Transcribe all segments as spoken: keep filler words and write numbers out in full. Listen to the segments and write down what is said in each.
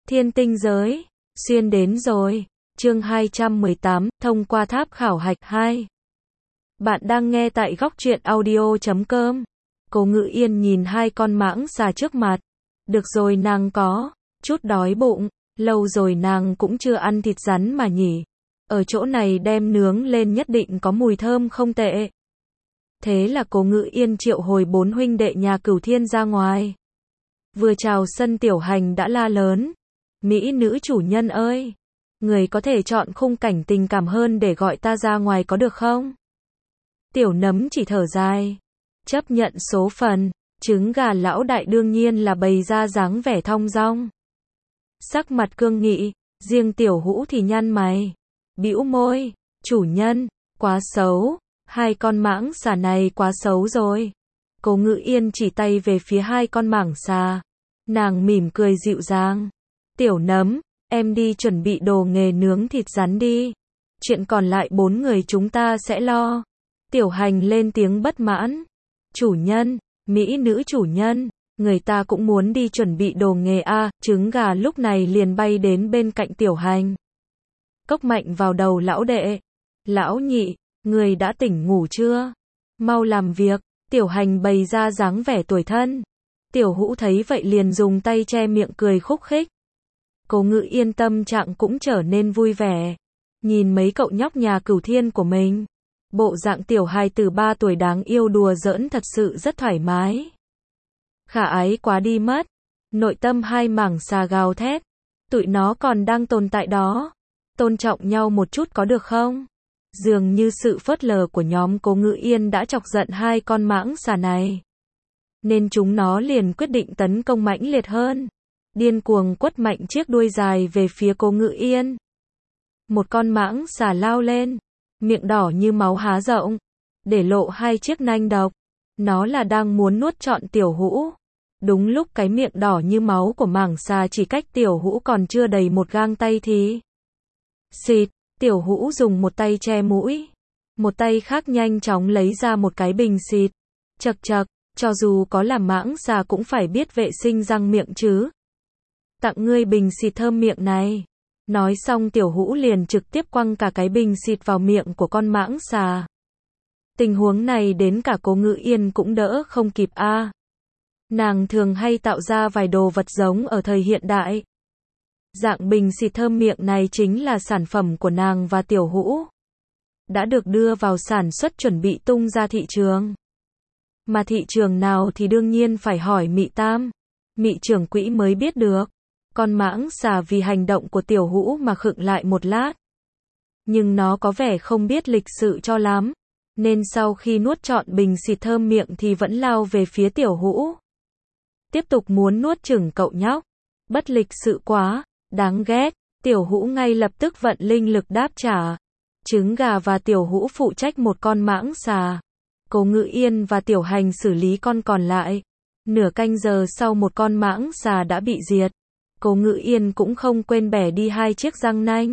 Thiên tinh giới, xuyên đến rồi. Chương hai trăm mười tám, thông qua tháp khảo hạch hai. Bạn đang nghe tại góc truyện audio chấm com. Cố Ngự Yên nhìn hai con mãng xà trước mặt. Được rồi, nàng có chút đói bụng, lâu rồi nàng cũng chưa ăn thịt rắn mà nhỉ. Ở chỗ này đem nướng lên nhất định có mùi thơm không tệ. Thế là Cố Ngự Yên triệu hồi bốn huynh đệ nhà Cửu Thiên ra ngoài. Vừa chào sân Tiểu Hành đã la lớn. Mỹ nữ chủ nhân ơi! Người có thể chọn khung cảnh tình cảm hơn để gọi ta ra ngoài có được không? Tiểu Nấm chỉ thở dài. Chấp nhận số phận, trứng gà lão đại đương nhiên là bày ra dáng vẻ thong dong. Sắc mặt cương nghị, riêng Tiểu Hũ thì nhăn mày. Bĩu môi, chủ nhân, quá xấu, hai con mãng xà này quá xấu rồi. Cố Ngự Yên chỉ tay về phía hai con mãng xà. Nàng mỉm cười dịu dàng. Tiểu Nấm, em đi chuẩn bị đồ nghề nướng thịt rắn đi. Chuyện còn lại bốn người chúng ta sẽ lo. Tiểu Hành lên tiếng bất mãn. Chủ nhân, mỹ nữ chủ nhân, người ta cũng muốn đi chuẩn bị đồ nghề a. Trứng gà lúc này liền bay đến bên cạnh Tiểu Hành. Cốc mạnh vào đầu lão đệ. Lão nhị, người đã tỉnh ngủ chưa? Mau làm việc. Tiểu Hành bày ra dáng vẻ tủi thân. Tiểu Hũ thấy vậy liền dùng tay che miệng cười khúc khích. Cố Ngự Yên tâm trạng cũng trở nên vui vẻ. Nhìn mấy cậu nhóc nhà Cửu Thiên của mình. Bộ dạng tiểu hài từ ba tuổi đáng yêu đùa giỡn thật sự rất thoải mái. Khả ái quá đi mất. Nội tâm hai mảng xà gào thét. Tụi nó còn đang tồn tại đó. Tôn trọng nhau một chút có được không? Dường như sự phớt lờ của nhóm Cố Ngự Yên đã chọc giận hai con mãng xà này. Nên chúng nó liền quyết định tấn công mãnh liệt hơn. Điên cuồng quất mạnh chiếc đuôi dài về phía Cố Ngự Yên. Một con mãng xà lao lên, miệng đỏ như máu há rộng, để lộ hai chiếc nanh độc. Nó là đang muốn nuốt trọn Tiểu Hũ. Đúng lúc cái miệng đỏ như máu của mãng xà chỉ cách Tiểu Hũ còn chưa đầy một gang tay thì... Xịt, Tiểu Hũ dùng một tay che mũi. Một tay khác nhanh chóng lấy ra một cái bình xịt. Chậc chậc, cho dù có là mãng xà cũng phải biết vệ sinh răng miệng chứ. Tặng ngươi bình xịt thơm miệng này. Nói xong Tiểu Hũ liền trực tiếp quăng cả cái bình xịt vào miệng của con mãng xà. Tình huống này đến cả Cố Ngự Yên cũng đỡ không kịp a. À. Nàng thường hay tạo ra vài đồ vật giống ở thời hiện đại. Dạng bình xịt thơm miệng này chính là sản phẩm của nàng và Tiểu Hũ. Đã được đưa vào sản xuất chuẩn bị tung ra thị trường. Mà thị trường nào thì đương nhiên phải hỏi Mị Tam. Mị trưởng quỹ mới biết được. Con mãng xà vì hành động của Tiểu Hũ mà khựng lại một lát. Nhưng nó có vẻ không biết lịch sự cho lắm. Nên sau khi nuốt trọn bình xịt thơm miệng thì vẫn lao về phía Tiểu Hũ. Tiếp tục muốn nuốt chửng cậu nhóc. Bất lịch sự quá, đáng ghét. Tiểu Hũ ngay lập tức vận linh lực đáp trả. Trứng gà và Tiểu Hũ phụ trách một con mãng xà. Cố Ngự Yên và Tiểu Hành xử lý con còn lại. Nửa canh giờ sau một con mãng xà đã bị diệt. Cố Ngự Yên cũng không quên bẻ đi hai chiếc răng nanh.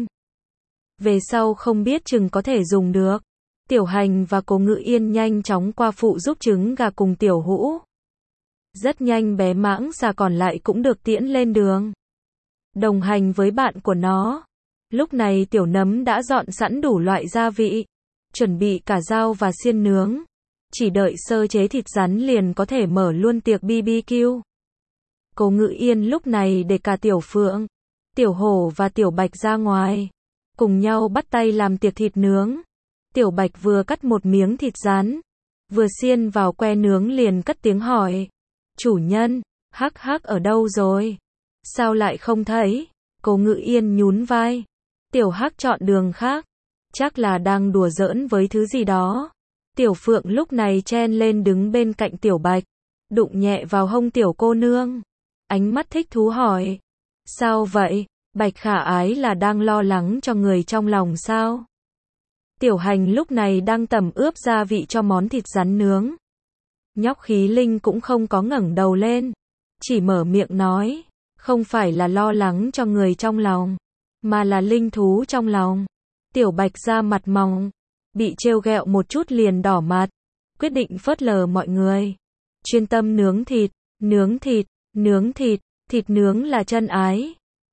Về sau không biết chừng có thể dùng được. Tiểu Hành và Cố Ngự Yên nhanh chóng qua phụ giúp trứng gà cùng Tiểu Hũ. Rất nhanh bé mãng xà còn lại cũng được tiễn lên đường. Đồng hành với bạn của nó. Lúc này Tiểu Nấm đã dọn sẵn đủ loại gia vị. Chuẩn bị cả dao và xiên nướng. Chỉ đợi sơ chế thịt rắn liền có thể mở luôn tiệc bi bi kiu. Cố Ngự Yên lúc này để cả Tiểu Phượng, Tiểu Hổ và Tiểu Bạch ra ngoài. Cùng nhau bắt tay làm tiệc thịt nướng. Tiểu Bạch vừa cắt một miếng thịt rắn. Vừa xiên vào que nướng liền cất tiếng hỏi. Chủ nhân, hắc hắc ở đâu rồi? Sao lại không thấy? Cố Ngự Yên nhún vai. Tiểu Hắc chọn đường khác. Chắc là đang đùa giỡn với thứ gì đó. Tiểu Phượng lúc này chen lên đứng bên cạnh Tiểu Bạch. Đụng nhẹ vào hông Tiểu cô nương. Ánh mắt thích thú hỏi. Sao vậy? Bạch khả ái là đang lo lắng cho người trong lòng sao? Tiểu Hành lúc này đang tẩm ướp gia vị cho món thịt rắn nướng. Nhóc Khí Linh cũng không có ngẩng đầu lên. Chỉ mở miệng nói. Không phải là lo lắng cho người trong lòng. Mà là linh thú trong lòng. Tiểu Bạch ra mặt mỏng. Bị trêu ghẹo một chút liền đỏ mặt. Quyết định phớt lờ mọi người. Chuyên tâm nướng thịt. Nướng thịt. Nướng thịt, thịt nướng là chân ái.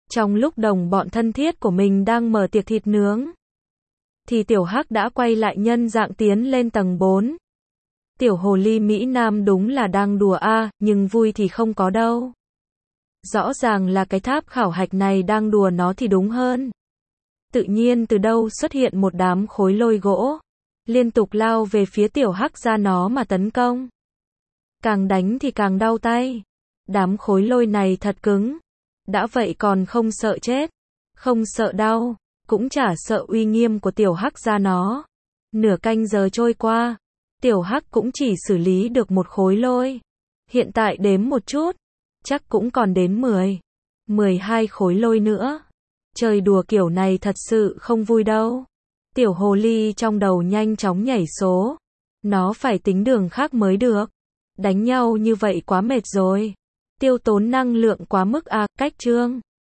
Trong lúc đồng bọn thân thiết của mình đang mở tiệc thịt nướng, thì tiểu hắc đã quay lại nhân dạng tiến lên tầng bốn. Tiểu hồ ly Mỹ Nam đúng là đang đùa a, nhưng vui thì không có đâu. Rõ ràng là cái tháp khảo hạch này đang đùa nó thì đúng hơn. Tự nhiên từ đâu xuất hiện một đám khối lôi gỗ, liên tục lao về phía tiểu hắc ra nó mà tấn công. Càng đánh thì càng đau tay. Đám khối lôi này thật cứng. Đã vậy còn không sợ chết, không sợ đau, cũng chả sợ uy nghiêm của tiểu hắc ra nó. Nửa canh giờ trôi qua, tiểu hắc cũng chỉ xử lý được một khối lôi. Hiện tại đếm một chút, chắc cũng còn đến mười, mười hai khối lôi nữa. Chơi đùa kiểu này thật sự không vui đâu. Tiểu hồ ly trong đầu nhanh chóng nhảy số. Nó phải tính đường khác mới được. Đánh nhau như vậy quá mệt rồi. Tiêu tốn năng lượng quá mức à, cách chương.